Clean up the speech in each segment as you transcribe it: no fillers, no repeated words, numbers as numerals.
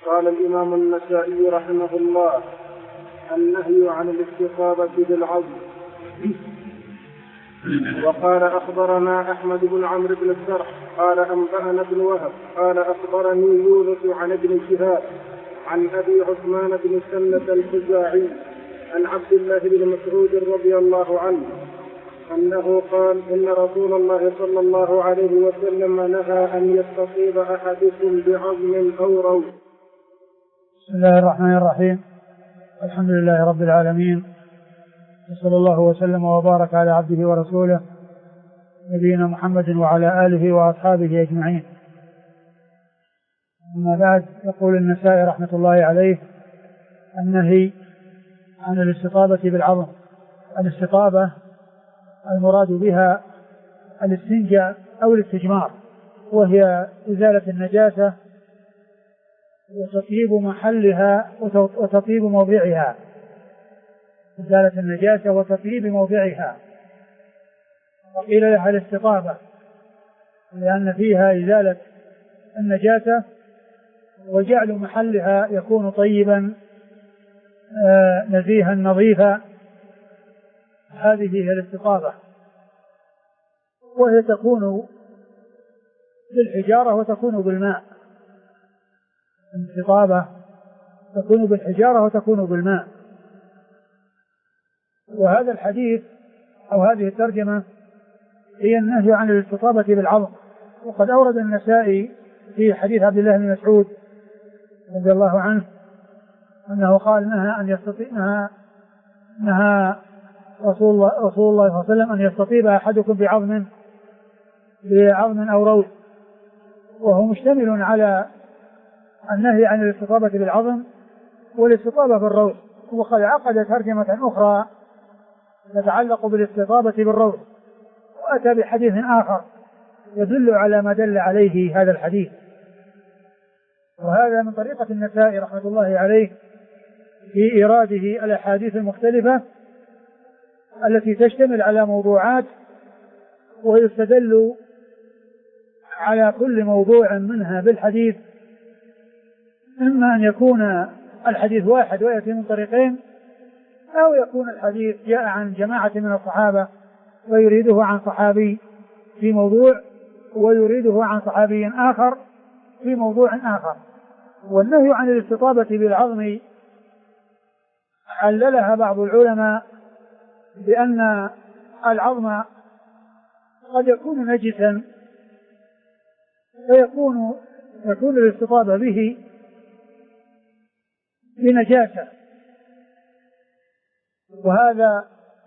قال الإمام النسائي رحمه الله: النهي عن الاستطابة بالعظم. وقال أخبرنا أحمد بن عمرو بن السرح قال أنبأنا ابن وهب قال أخبرني يونس عن ابن شهاب عن أبي عثمان بن سلة الخزاعي عن عبد الله بن مسعود رضي الله عنه أنه قال: إن رسول الله صلى الله عليه وسلم نهى أن يستطيب أحدكم بعظم أو روث. بسم الله الرحمن الرحيم. الحمد لله رب العالمين، وصلى الله وسلم وبارك على عبده ورسوله نبينا محمد وعلى آله وأصحابه أجمعين. أما بعد، يقول النسائي رحمة الله عليه: النهي عن الاستطابة بالعظم. الاستطابة المراد بها الاستنجاء أو الاستجمار، وهي إزالة النجاسة وتطيب محلها وتطيب موضعها. إزالة النجاسة وتطيب موضعها. وقيل لها الاستطابة لأن فيها إزالة النجاسة وجعل محلها يكون طيبا نزيها نظيفا. هذه هي الاستطابة، وهي تكون بالحجارة وتكون بالماء. الاستطابة تكون بالحجارة وتكون بالماء. وهذا الحديث أو هذه الترجمة هي النهي عن الاستطابة بالعظم. وقد أورد النسائي في حديث عبد الله بن مسعود رضي الله عنه أنه قال: نهى رسول الله صلى الله عليه وسلم أن يستطيب أحدكم بعظم أو روث، وهو مشتمل على النهي عن الاستطابة بالعظم والاستطابة بالروث. وقد عقد ترجمة أخرى تتعلق بالاستطابة بالروث، وأتى بحديث آخر يدل على ما دل عليه هذا الحديث. وهذا من طريقة النسائي رحمة الله عليه في إيراده الأحاديث المختلفة التي تشتمل على موضوعات، ويستدل على كل موضوع منها بالحديث، إما أن يكون الحديث واحد ويأتي من طريقين، أو يكون الحديث جاء عن جماعة من الصحابة ويريده عن صحابي في موضوع ويريده عن صحابي آخر في موضوع آخر. والنهي عن الاستطابة بالعظم عللها بعض العلماء بأن العظم قد يكون نجسا فيكون الاستطابة به بنجاسة، وهذا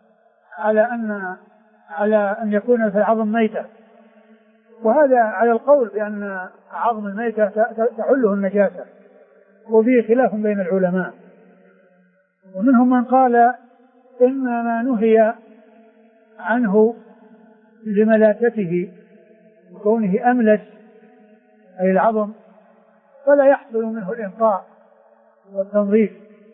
على أن يكون في العظم ميتة، وهذا على القول بأن عظم الميتة تحله النجاسة، وفيه خلاف بين العلماء. ومنهم من قال إن ما نهي عنه لملاسته وكونه أملس أي العظم فلا يحصل منه الإنقاء والتنظيف.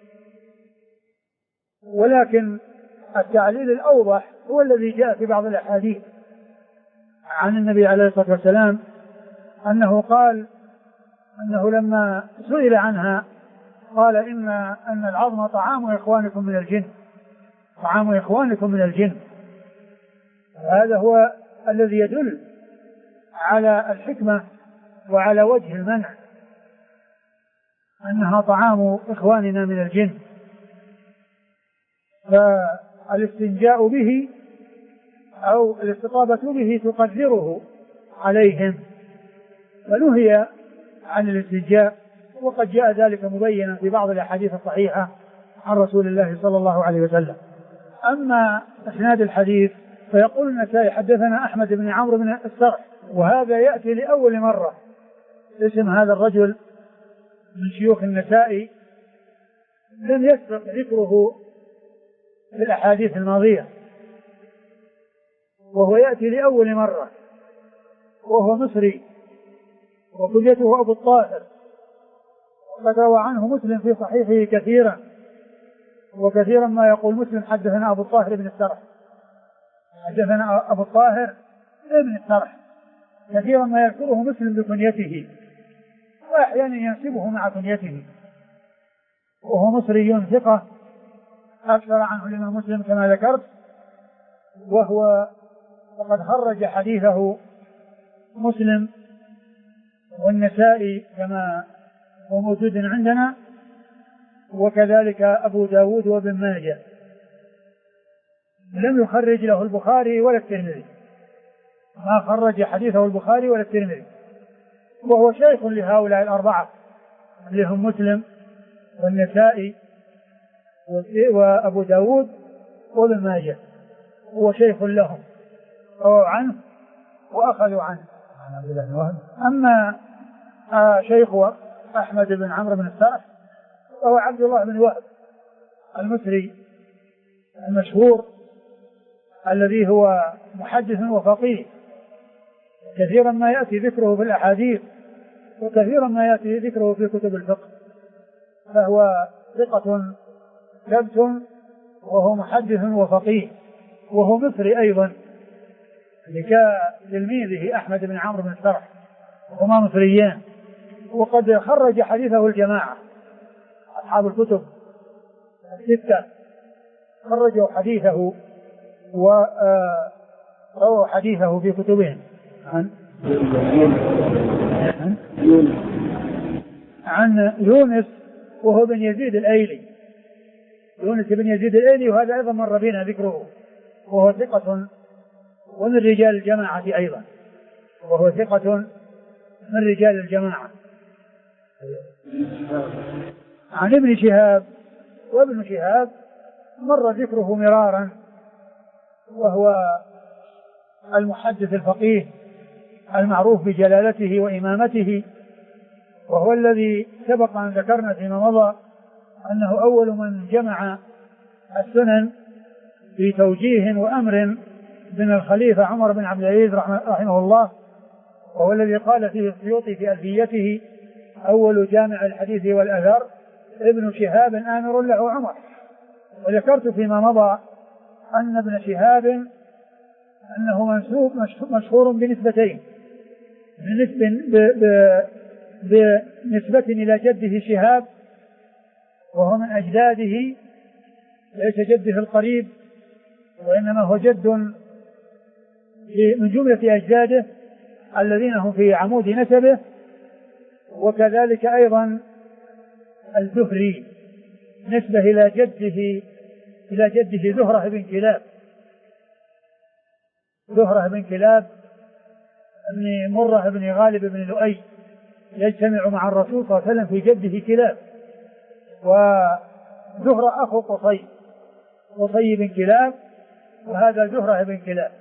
ولكن التعليل الأوضح هو الذي جاء في بعض الأحاديث عن النبي عليه الصلاة والسلام أنه قال أنه لما سئل عنها قال أن العظم طعام إخوانكم من الجن، طعام إخوانكم من الجن. هذا هو الذي يدل على الحكمة وعلى وجه المنع، أنها طعام إخواننا من الجن. فالاستنجاء به أو الاستطابة به تقدره عليهم، فنهي عن الاستنجاء، وقد جاء ذلك مبينا في بعض الأحاديث الصحيحة عن رسول الله صلى الله عليه وسلم. أما إسناد الحديث فيقول النسائي: حدثنا أحمد بن عمرو بن السرح، وهذا يأتي لأول مرة اسم هذا الرجل من شيوخ النسائي، لم يسبق ذكره في الأحاديث الماضية، وهو يأتي لأول مرة، وهو مصري وكنيته أبو الطاهر، وقد روى عنه مسلم في صحيحه كثيرا، وكثيرا ما يقول مسلم: حدثنا أبو الطاهر بن السرح، حدثنا أبو الطاهر ابن السرح، كثيرا ما يذكره مسلم بكنيته. وأحيانا ينسبه مع كنيته، وهو مصري ثقة أكثر عنه الإمام مسلم كما ذكرت، وقد خرج حديثه مسلم والنسائي كما هو موجود عندنا، وكذلك أبو داود وابن ماجه. لم يخرج له البخاري ولا الترمذي، ما خرج حديثه البخاري ولا الترمذي، وهو شيخ لهؤلاء الأربعة اللي هم مسلم والنسائي وأبو داود وابن ماجه، هو شيخ لهم، رووا عنه وأخذوا عنه. أما شيخ أحمد بن عمرو بن السرح وهو عبد الله بن وهب المصري المشهور الذي هو محدث وفقيه، كثيرا ما يأتي ذكره في الأحاديث وكثيرا ما يأتي ذكره في كتب الفقه، فهو ثقة ثبت وهو محدث وفقيه، وهو مصري أيضا كتلميذه أحمد بن عمرو بن السرح، وهما مصريان، وقد خرج حديثه الجماعة أصحاب الكتب الستة، خرجوا حديثه ورووا حديثه في كتبهم عن يونس وهو بن يزيد الأيلي، يونس بن يزيد الأيلي، وهذا أيضا مر بنا ذكره، وهو ثقة ومن رجال الجماعة أيضا، وهو ثقة من رجال الجماعة. عن ابن شهاب، وابن شهاب مر ذكره مرارا، وهو المحدث الفقيه المعروف بجلالته وإمامته، وهو الذي سبق أن ذكرنا فيما مضى أنه أول من جمع السنن في توجيه وأمر من الخليفة عمر بن عبد العزيز رحمه الله، وهو الذي قال فيه السيوطي في ألفيته: أول جامع الحديث والأثر ابن شهاب آمر له عمر. وذكرت فيما مضى أن ابن شهاب أنه منسوب مشهور بنسبتين، بنسبة إلى جده شهاب وهو من أجداده، ليس جده القريب وإنما هو جد من جملة أجداده الذين هم في عمود نسبه. وكذلك أيضا الزهري نسبة إلى جده زهرة بن كلاب، زهرة بن كلاب بن مرة بن غالب بن لؤي، يجتمع مع الرسول صلى الله عليه وسلم في جده كلاب. وزهرة أخو قصي بن كلاب، وهذا زهرة بن كلاب،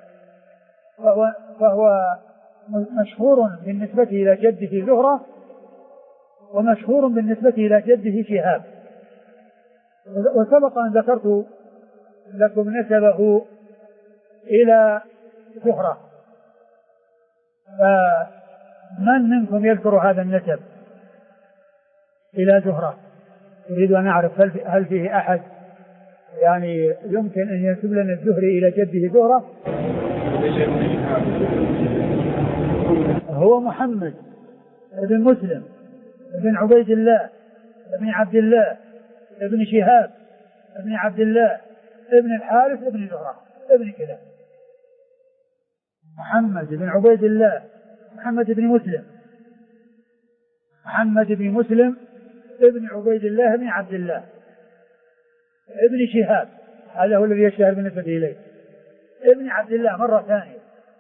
فهو مشهور بالنسبة إلى جده زهرة، ومشهور بالنسبة إلى جده شهاب. وسبق أن ذكرت لكم نسبه إلى زهرة، فمن منكم يذكر هذا النسب إلى زهرة؟ أريد أن أعرف هل فيه أحد يعني يمكن أن ينسب لنا الزهري إلى جده زهرة؟ هو محمد بن مسلم بن عبيد الله بن عبد الله بن شهاب بن عبد الله بن الحارث بن زهرة بن كلاب. محمد بن عبيد الله، محمد بن مسلم، محمد بن مسلم ابن عبيد الله بن عبد الله ابن شهاب، هذا هو الذي يشتهر بالنسبة إليه، ابن عبد الله مرة ثانية،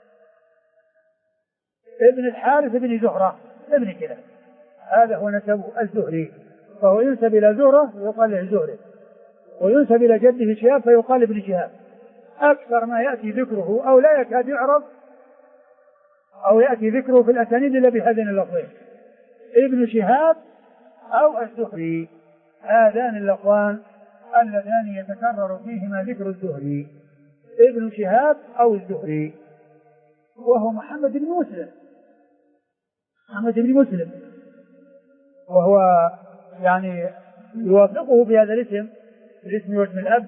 ابن الحارث بن زهرة ابن كلاب، هذا هو نسبه الزهري، فهو ينسب إلى زهرة ويقال له الزهري، وينسب إلى جده شهاب فيقال ابن شهاب. أكثر ما يأتي ذكره أو لا يكاد يعرف أو يأتي ذكره في الأسانيد إلا بهذين اللفظين: ابن شهاب أو الزهري، هذان اللفظان اللذان يتكرر فيهما ذكر الزهري، ابن شهاب أو الزهري. وهو محمد بن مسلم، محمد بن مسلم، وهو يعني يوافقه بهذا الاسم، الاسم واسم الأب،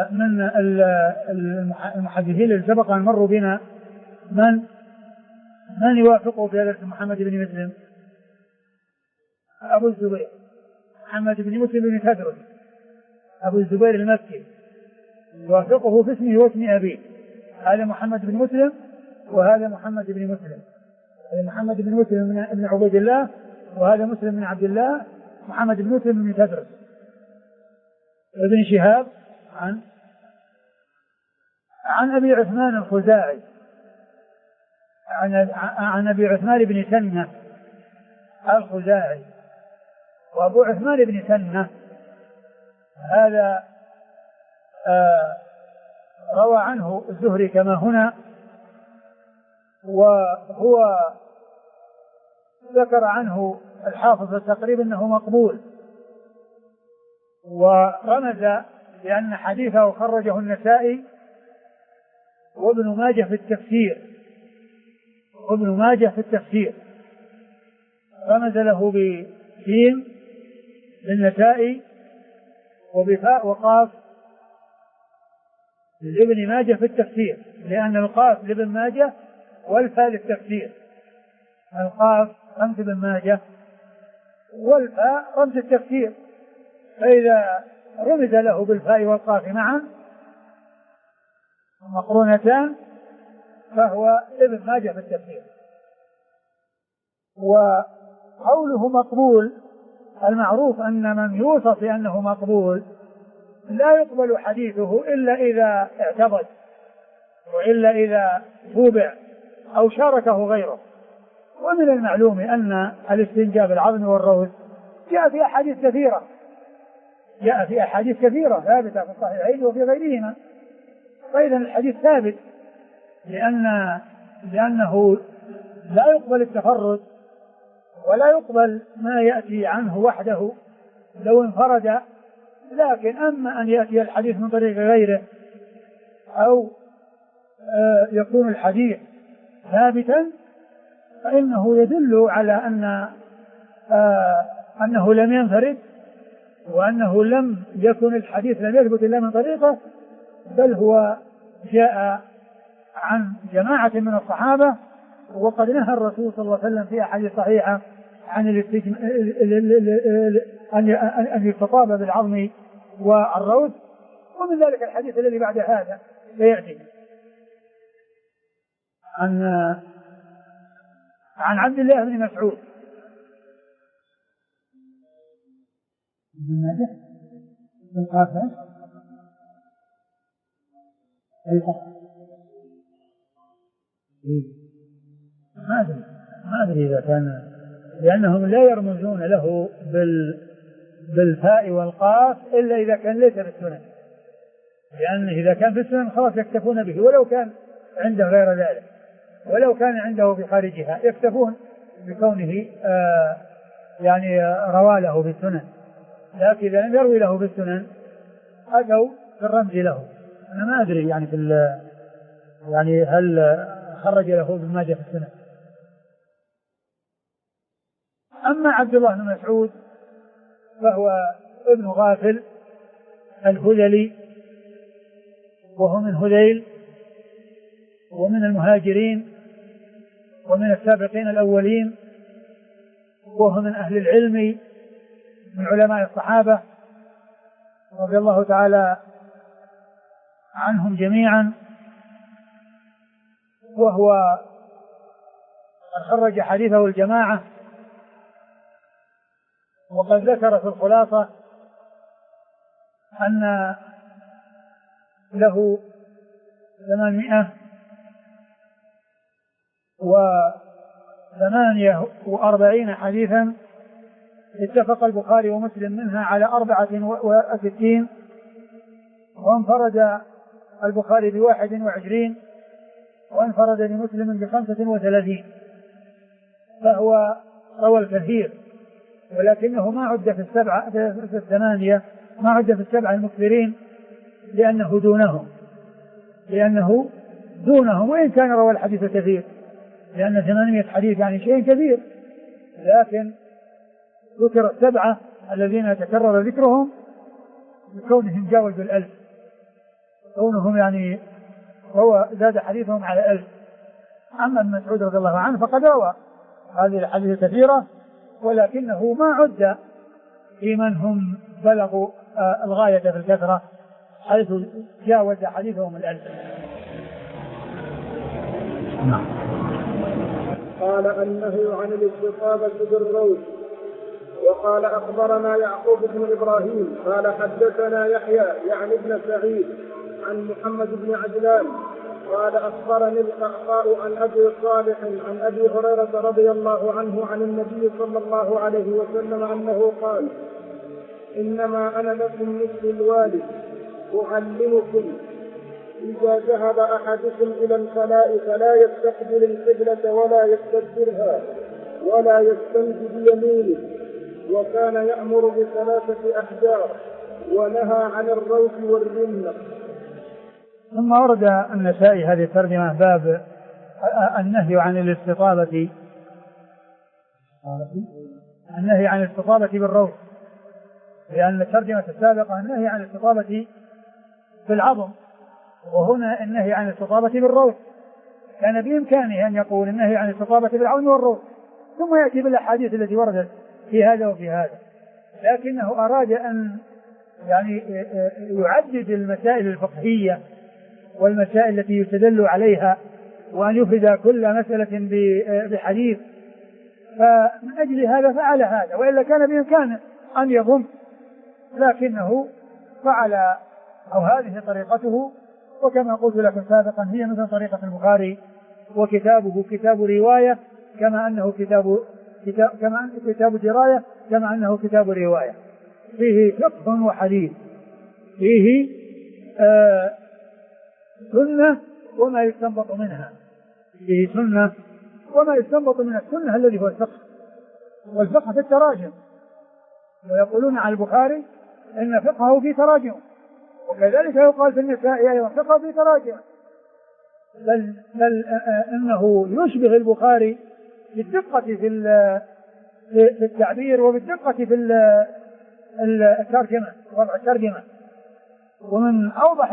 من المحدثين اللي سبق أن مروا بنا من من يوافقه في هذا محمد بن مسلم؟ أبو الزبير محمد بن مسلم بن تدرس أبو الزبير المكي يوافقه في اسمه واسم أبيه. هذا محمد بن مسلم وهذا محمد بن مسلم. هذا محمد بن مسلم بن عبيد الله وهذا مسلم بن عبد الله. محمد بن مسلم بن تدرس. ابن شهاب عن أبي عثمان الخزاعي عن أبي عثمان بن سنة الخزاعي. وأبو عثمان بن سنة هذا روى عنه الزهري كما هنا، وهو ذكر عنه الحافظ التقريب أنه مقبول، ورمز لأن حديثه خرجه النسائي وابن ماجه في التفسير رمز له بسين للنسائي وبفاء وقاف لابن ماجه في التفسير، لأن القاف لابن ماجه والفاء للتفسير. القاف رمز ابن ماجه والفاء رمز التفسير، فإذا رمز له بالفاء والقاف معا مقرونتان فهو ابن ماجه في التفسير. وقوله مقبول المعروف أن من يوصف بأنه مقبول لا يقبل حديثه إلا إذا اعتضد وإلا إذا توبع أو شاركه غيره. ومن المعلوم أن الاستنجاء بالعظم والروث جاء في أحاديث كثيرة ثابتة في الصحيحين وفي غيرهما، فإذا الحديث ثابت لأنه لا يقبل التفرد ولا يقبل ما يأتي عنه وحده لو انفرد. لكن أما أن يأتي الحديث من طريق غيره أو يكون الحديث ثابتا فإنه يدل على أنه لم ينفرد وأنه لم يكن الحديث لم يثبت إلا من طريقه، بل هو جاء عن جماعة من الصحابة. وقد نهى الرسول صلى الله عليه وسلم في أحاديث صحيحة عن أن يستطاب بالعظم والروث، ومن ذلك الحديث الذي بعد هذا سيأتي عن عبد الله بن مسعود ما أدري إذا كان، لأنهم لا يرمزون له بالفاء والقاف إلا إذا كان ليس في السنن، لأن إذا كان في السنن خلاص يكتفون به ولو كان عنده غير ذلك، ولو كان عنده في خارجها يكتفون بكونه يعني روى له في السنن. لكن إذا لم يروي له في السنن أتوا بالرمز له. أنا ما أدري يعني يعني هل خرج له ابن ماجه في السنن. أما عبد الله بن مسعود فهو ابن غافل الهذلي، وهو من هذيل ومن المهاجرين ومن السابقين الأولين، وهو من أهل العلم من علماء الصحابة رضي الله تعالى عنهم جميعا، وهو خرج حديثه الجماعة. وقد ذكر في الخلاصة أن له 848 حديثا اتفق البخاري ومسلم منها على 64، وانفرد البخاري ب21 وانفرد لمسلم ب35، فهو روى الكثير، ولكنه ما عد في الثمانية، ما عد في السبعة المكثرين لأنه دونهم وإن كان روى الحديث كثير، لأن 800 حديث يعني شيء كثير، لكن ذكر السبعة الذين تكرر ذكرهم بكونهم جاوزوا 1000، كونهم يعني هو زاد حديثهم على 1000. أما ابن مسعود رضي الله عنه فقد روى هذه الحديث كثيرة، ولكنه ما عد في من هم بلغوا الغاية في الكثرة حيث جاوز حديثهم الألف. قال النهي عن الاستطابة بالروث. وقال أخبرنا يعقوب بن إبراهيم قال حدثنا يحيى يعني ابن سعيد عن محمد بن عجلان قال أخبرني القعقاع عن أبي صالح عن أبي هريرة رضي الله عنه عن النبي صلى الله عليه وسلم أنه قال: إنما أنا لكم مثل الوالد أعلمكم، إذا ذهب أحدكم إلى الخلاء فلا يستقبل القبلة ولا يستدبرها ولا يستنجي بيمينه، وكان يأمر بثلاثة أحجار ونهى عن الروث والرمة. ثم ورد النسائي هذه الترجمة باب النهي عن الاستطابة بالروث، لأن الترجمة السابقة النهي عن الاستطابة بالعظم، وهنا النهي عن الاستطابة بالروث. كان بإمكانه أن يقول النهي عن الاستطابة بالعظم والروث ثم يأتي بالأحاديث التي وردت في هذا وفي هذا، لكنه أراد أن يعني يعدد المسائل الفقهية والمسائل التي يستدل عليها، وأن يفرد كل مسألة بحديث، فمن أجل هذا فعل هذا، وإلا كان بإمكانه أن يضم، لكنه فعل أو هذه طريقته. وكما قلت لكم سابقا هي مثل طريقة البخاري، وكتابه كتاب رواية كما أنه كتاب دراية كما أنه كتاب رواية، فيه فقه وحديث، فيه سنة وما يستنبط منها، فيه سنة وما يستنبط من السنة الذي هو الفقه، والفقه في التراجم، ويقولون على البخاري إن فقهه في تراجم، وكذلك يقال في النساء أيضا فقهه في تراجم، بل إنه يشبه البخاري بالدقة في التعبير وبالدقة في الترجمة، وضع الترجمة. ومن أوضح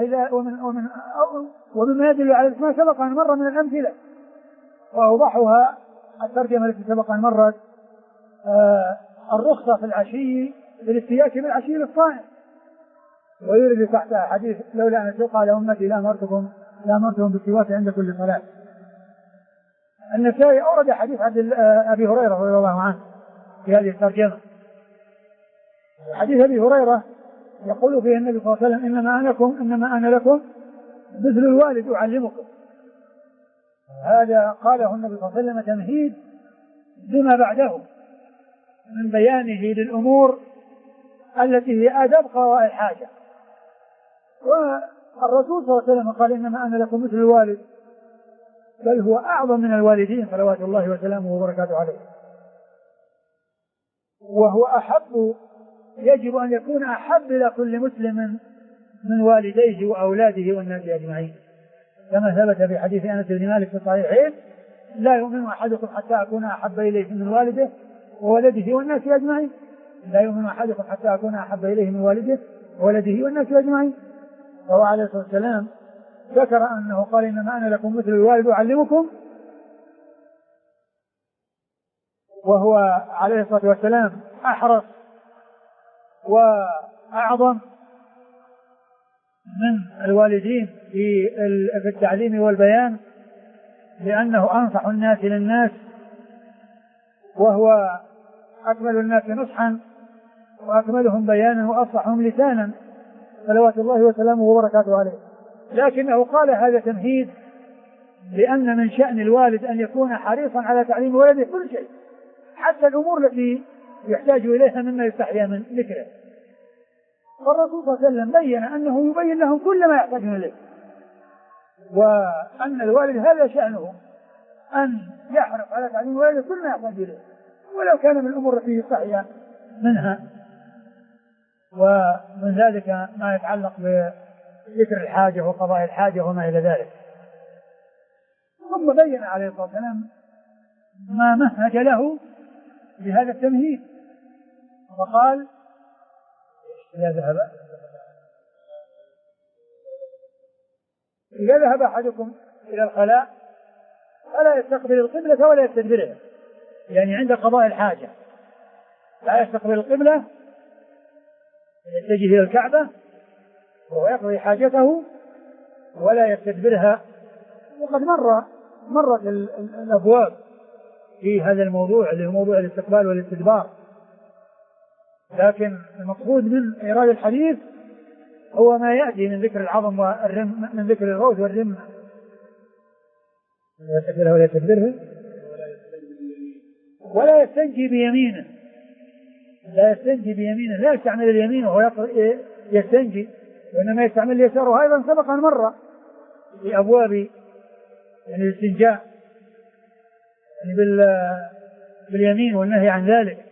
ومما يدل على ما سبق أن مر من الأمثلة، وأوضحها الترجمة التي سبق أن مرت الرخصة في العشي بالاستياك بالعشي للصائم، ويرد تحتها حديث لولا أن أشق على أمتي لأمرتهم بالسواك عند كل صلاة. النسائي أورد حديث أبي هريرة رضي الله عنه في هذه الترجمة. حديث أبي هريرة يقول فيه النبي صلى الله عليه وسلم: إنما أنا لكم مثل الوالد أعلمكم. هذا قاله النبي صلى الله عليه وسلم تمهيد لما بعده من بيانه للأمور التي هي آداب قضاء الحاجة. والرسول صلى الله عليه وسلم قال: إنما أنا لكم مثل الوالد، بل هو أعظم من الوالدين صلوات الله وسلامه وبركاته عليه، وهو أحب، يجب أن يكون أحب إلى كل مسلم من والديه وأولاده والناس أجمعين، كما ثبت في حديث أنس بن مالك في الصحيحين: لا يؤمن أحدكم حتى أكون أحب إليه من والده وولده والناس أجمعين. لا يؤمن أحدكم حتى أكون أحب إليه من والده وولده والناس أجمعين. فهو عليه الصلاة والسلام ذكر أنه قال: إنما أنا لكم مثل الوالد أعلمكم، وهو عليه الصلاة والسلام أحرص وأعظم من الوالدين في التعليم والبيان، لأنه أنصح الناس للناس، وهو أكمل الناس نصحا وأكملهم بيانا وأصلحهم لسانا صلوات الله وسلامه وبركاته عليه. لكنه قال هذا تمهيد، لأن من شأن الوالد أن يكون حريصا على تعليم ولده كل شيء، حتى الأمور التي يحتاج إليها مما يستحيا من ذكره. والرسول صلى الله عليه وسلم بين أنه يبين لهم كل ما يحتاجون إليه، وأن الوالد هذا شأنه أن يحرص على تعليم ولده كل ما يحتاج إليه، ولو كان من الأمور التي يستحيا منها، ومن ذلك ما يتعلق بذكر الحاجة وقضاء الحاجة وما إلى ذلك. ثم بين عليه الصلاة والسلام ما مهد له بهذا التمهيد، وقال: إذا ذهب أحدكم إلى الخلاء فلا يستقبل القبلة ولا يستدبرها، يعني عند قضاء الحاجة لا يستقبل القبلة، يتجه إلى الكعبة وهو يقضي حاجته ولا يستدبرها. وقد مرت الأبواب في هذا الموضوع اللي هو موضوع الاستقبال والاستدبار، لكن المقصود من إيراد الحديث هو ما يأتي من ذكر العظم والرم، من ذكر الروث والرم. لا يستقبلها ولا يستدبرها ولا يستنجي بيمينه، لا يستنجي بيمينه، لا يستعمل اليمين وهو يستنجي، وإنما يستعمل اليسار. وأيضا سبق أن مر في أبواب يعني الاستنجاء يعني باليمين والنهي عن ذلك.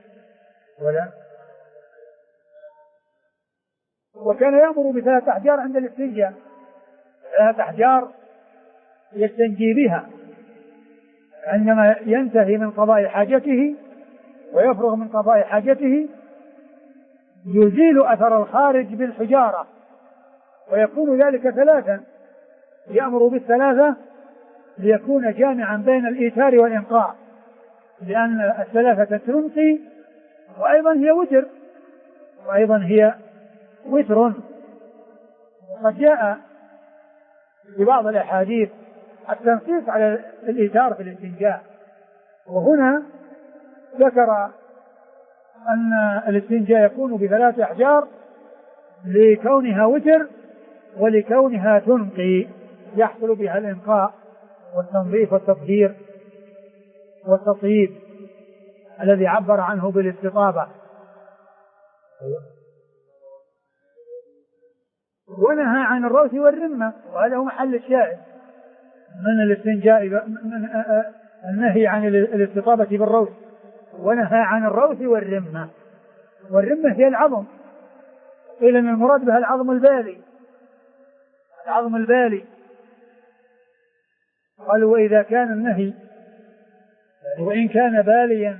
وكان يأمر ب3 أحجار عند الاستنجاء، 3 أحجار يستنجي بها عندما ينتهي من قضاء حاجته ويفرغ من قضاء حاجته، يزيل أثر الخارج بالحجارة، ويكون ذلك 3، يأمر ب3 ليكون جامعا بين الإيثار والإنقاء، لأن 3 تنقي وأيضا هي وتر، وأيضا هي وتر. وقد جاء في بعض الأحاديث التنصيص على الإيثار في الاستنجاء، وهنا ذكر أن الاستنجاء يكون ب3 أحجار لكونها وتر ولكونها تنقي، يحصل بها الإنقاء والتنظيف والتطهير والتطيب الذي عبر عنه بالاستطابة. ونهى عن الروث والرمة، وهذا هو محل الشاهد من الاستنجاء، النهي عن الاستطابة بالروث، ونهى عن الروث والرمة. والرمة هي العظم، قيل ان المراد بها العظم البالي، العظم البالي. قالوا وإذا كان النهي وإن كان باليا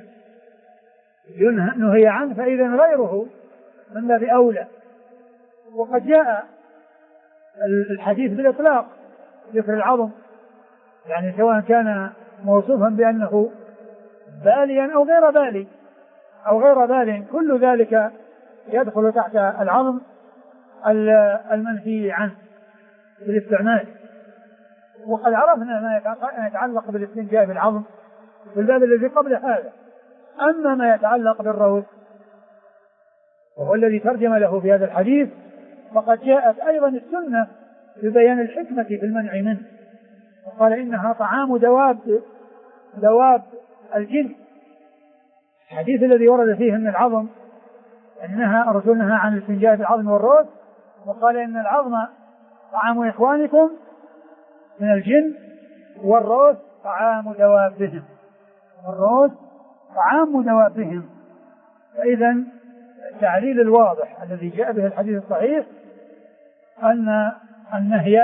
نهي عنه فإذا غيره من باب أولى. وقد جاء الحديث بالإطلاق ذكر العظم، يعني سواء كان موصوفا بأنه باليا أو غير بالي أو غير بال، كل ذلك يدخل تحت العظم المنهي عنه بالاستعمال. وقد عرفنا ما يتعلق بالاستنجاء بالعظم في الباب الذي قبل هذا. أما ما يتعلق بالروث وهو الذي ترجم له في هذا الحديث، فقد جاءت أيضا السنة ببيان الحكمة في المنع منه، وقال إنها طعام دواب الجن. الحديث الذي ورد فيه أن العظم أنها الرسول نهى عن الاستنجاء بالعظم والروث، وقال إن العظم طعام إخوانكم من الجن والروث طعام دوابهم، والروث طعام دوابهم. فإذا التعليل الواضح الذي جاء به الحديث الصحيح أن النهي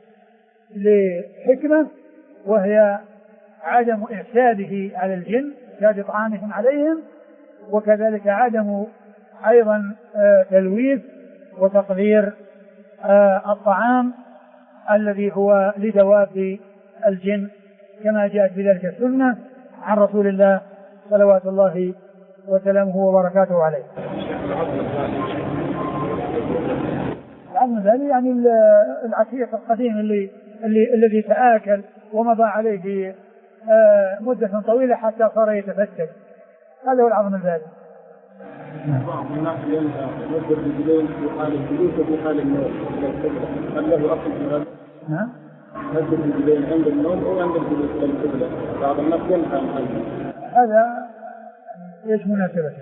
لحكمة، وهي عدم إفساده على الجن، إفساد طعامهم عليهم، وكذلك عدم أيضا تلويث وتقدير الطعام الذي هو لدواب الجن، كما جاءت بذلك السنة عن رسول الله صلوات الله وسلامه وبركاته عليه. العظم الذي يعني العتيق القديم الذي تآكل ومضى عليه مدة طويلة حتى صار يتفتت، هذا هو العظم الذي. بعض الناس يمد الرجلين في حال الجلوس وفي حال النوم، هل له أصل في هذا؟ نعم. مد الرجلين عند النوم أو عند الجلوس للقبلة، بعض الناس ينهى عن هذا. ايش مناسبته؟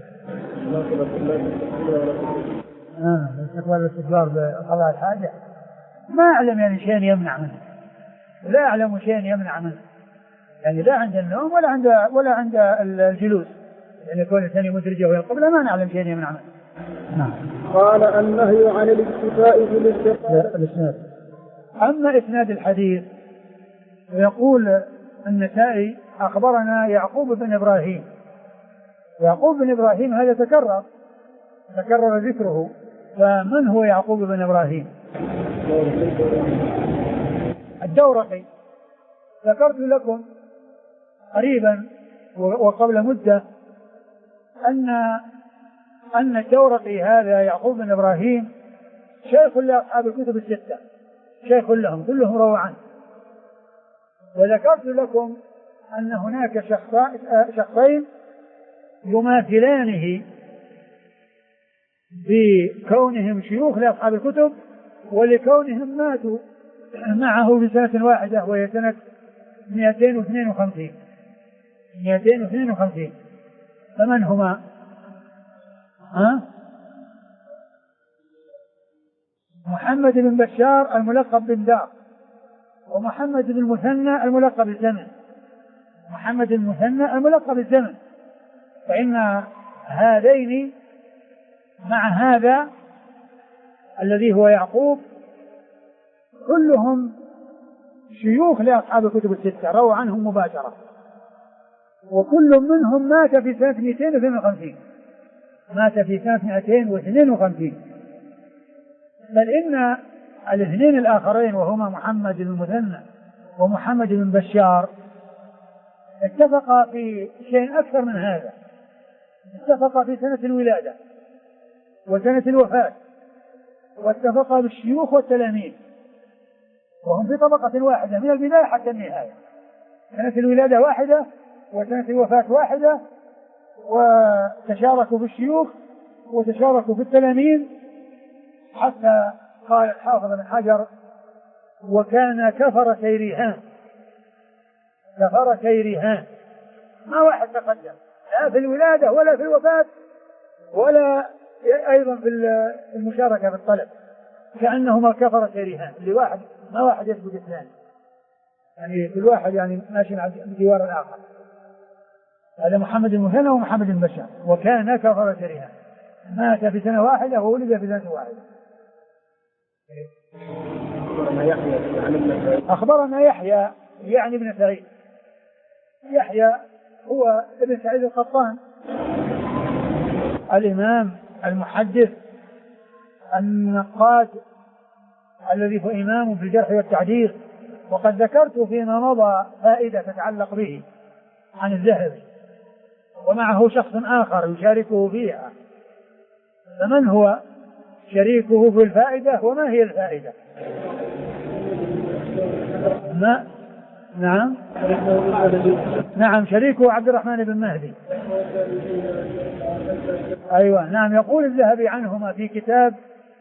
استقبال الاستدبار بقضاء الحاجة ما أعلم يعني شيء يمنع منه، لا أعلم شيء يمنع منه، يعني لا عند النوم ولا عند الجلوس، يعني يكون الإنسان يمد وهي القبلة ما نعلم شيء يمنع منه. نعم. قال النهي عن الاكتفاء بالاستقبال. أما إسناد الحديث يقول النسائي أخبرنا يعقوب بن إبراهيم. يعقوب بن إبراهيم هذا تكرر ذكره، فمن هو يعقوب بن إبراهيم؟ الدورقي. ذكرت لكم قريبا وقبل مدة أن الدورقي هذا يعقوب بن إبراهيم شيخ لأصحاب الكتب الستة، شيخ لهم كلهم رووا عنه. وذكرت لكم أن هناك شخصين يماثلانه بكونهم شيوخ لأصحاب الكتب ولكونهم ماتوا معه في سنة واحدة وهي سنة 252. فمن هما؟ محمد بن بشار الملقب بن دار، ومحمد بن المثنى الملقب بالزمن. محمد المثنى الملقب بالزمن، فإن هذين مع هذا الذي هو يعقوب كلهم شيوخ لأصحاب الكتب الستة رووا عنهم مباشرة، وكل منهم مات في سنة 252. مات في سنة 252. بل إن الاثنين الآخرين وهما محمد بن المثنى ومحمد بن بشار اتفقا في شيء أكثر من هذا، اتفقا في سنة الولادة وسنة الوفاة، واتفقا بالشيوخ والتلاميذ، وهم في طبقة واحدة من البداية حتى النهاية. سنة الولادة واحدة وسنة الوفاة واحدة، وتشاركوا في الشيوخ وتشاركوا في التلاميذ، حتى قال الحافظ بن حجر: وكان كفر سيرهان. كفر سيرهان، ما واحد تقدم لا في الولادة ولا في الوفاة ولا أيضا في المشاركة في الطلب، كأنهما كفر سيرهان، لواحد ما واحد يثبت اثنان، يعني كل واحد يعني ماشي مع الجوار الآخر. هذا محمد المثنى ومحمد بن بشار. وكان كفر سيرهان، مات في سنة واحدة وولد في سنة واحدة. أخبرنا يحيى يعني ابن سعيد. يحيى هو ابن سعيد القطان، الإمام المحدث النقاد الذي هو إمام في الجرح والتعديل. وقد ذكرت فيما مضى فائدة تتعلق به عن الذهبي، ومعه شخص آخر يشاركه فيها. فمن هو شريكه في الفائدة وما هي الفائدة؟ نعم شريكه عبد الرحمن بن مهدي. أيوة نعم. يقول الذهبي عنهما في كتاب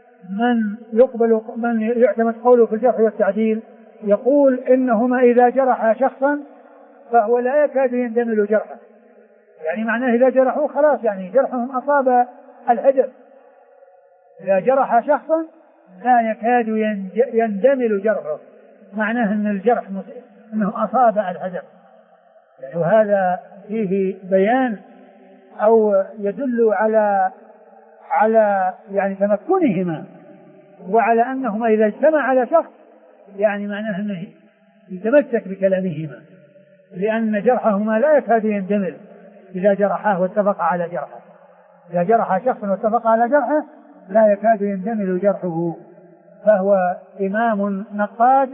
من يعتمد قوله في الجرح والتعديل، يقول إنهما إذا جرحا شخصا فهو لا يكاد يندمل جرحه، يعني معناه إذا جرحوه خلاص يعني جرحهم أصاب الهدف. إذا جرح شخصا لا يكاد يندمل جرحه، معناه أن الجرح أنه أصاب الهدف. وهذا فيه بيان أو يدل على يعني تمكنهما، وعلى أنهما إذا اجتمع على شخص يعني معناه أنه يتمسك بكلامهما، لأن جرحهما لا يكاد يندمل إذا جرحاه واتفق على جرحه. إذا جرح شخص واتفق على جرحه لا يكاد يندمل جرحه، فهو إمام نقاد.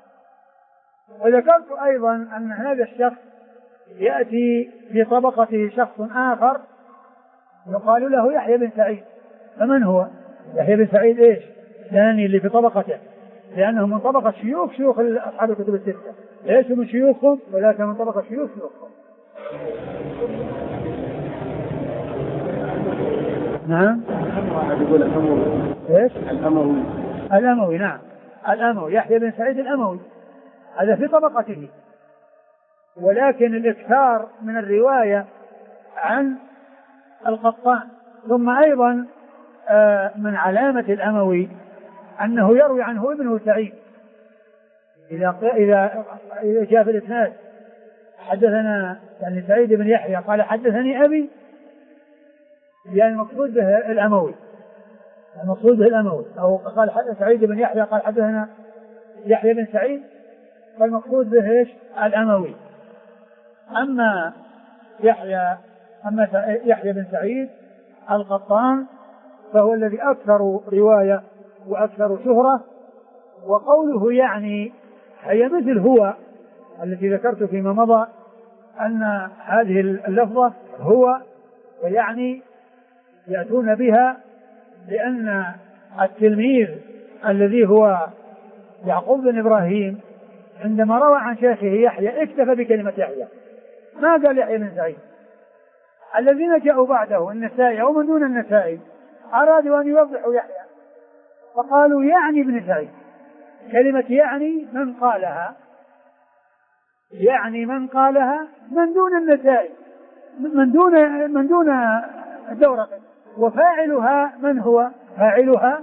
وذكرت أيضا أن هذا الشخص يأتي في طبقته شخص آخر يقال له يحيى بن سعيد. فمن هو يحيى بن سعيد؟ إيش ثاني اللي في طبقته، لأنه من طبقة شيوخ أصحاب الكتب الستة، ليس من شيوخهم ولكن من طبقة شيوخهم. نعم. إيش؟ الأموي. نعم الأموي، يحيى بن سعيد الأموي، هذا في طبقته، ولكن الإكثار من الرواية عن القطان. ثم أيضا من علامة الأموي أنه يروي عنه ابنه سعيد. إذا جاء في الإسناد حدثنا يعني سعيد بن يحيى قال حدثني أبي، يعني المقصود به الأموي، المقصود به الأموي. أو قال سعيد بن يحيى قال حدثنا يحيى بن سعيد، فالمقصود به إيش؟ الأموي. أما يحيى بن سعيد القطان فهو الذي أكثر رواية وأكثر شهرة. وقوله يعني هي مثل هو، التي ذكرت فيما مضى أن هذه اللفظة هو ويعني يأتون بها لأن التلميذ الذي هو يعقوب بن إبراهيم عندما روى عن شيخه يحيى اكتفى بكلمة يحيى، ما قال يحيى بن سعيد. الذين جاءوا بعده النسائي أو من دون النسائي أرادوا أن يوضحوا يحيى فقالوا يعني ابن سعيد. كلمة يعني من قالها من دون النسائي من دون الدورقي، وفاعلها من هو فاعلها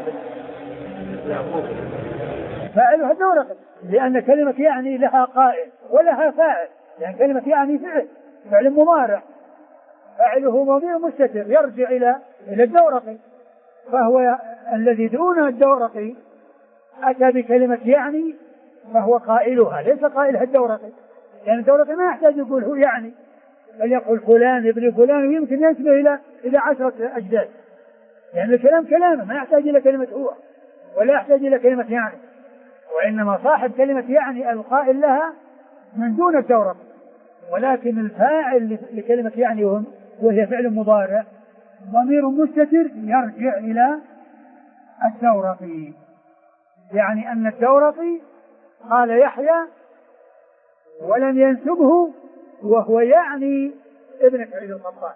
الدورقي، لأن كلمة يعني لها قائل ولها فاعل، يعني كلمة يعني فعل مضارع فاعله ضمير مستتر يرجع إلى الدورقي، فهو الذي دون الدورقي أتى بكلمة يعني فهو قائلها ليس قائلها الدورقي، يعني الدورقي ما يحتاج يقول هو يعني، بل يقول فلان ابن فلان ويمكن ينسبه إلى 10 أجداد، يعني الكلام كلامه ما يحتاج إلى كلمة هو ولا يحتاج إلى كلمة يعني، وإنما صاحب كلمة يعني القائل لها من دون الدورقي، ولكن الفاعل لكلمة يعني وهي فعل مضارع ضمير مستتر يرجع إلى الدورقي، يعني أن الدورقي قال يحيى ولم ينسبه وهو يعني ابن سعيد القطان،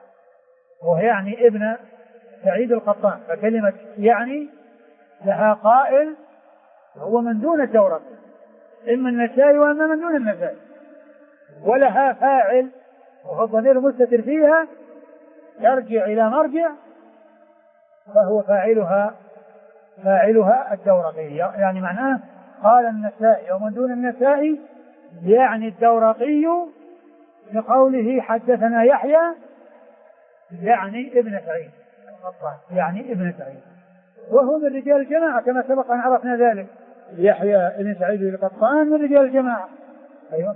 فكلمة يعني لها قائل هو من دون الدورقي إما النسائي وإما من دون النسائي، ولها فاعل وهو الضمير مستتر فيها يرجع إلى مرجع فهو فاعلها الدورقي، يعني معناه قال النسائي ومن دون النسائي يعني الدورقي لقوله حدثنا يحيى يعني ابن سعيد وهو من رجال الجماعة كما سبق أن عرفنا ذلك، يحيى ابن سعيد القطان من رجال الجماعة. أيوة.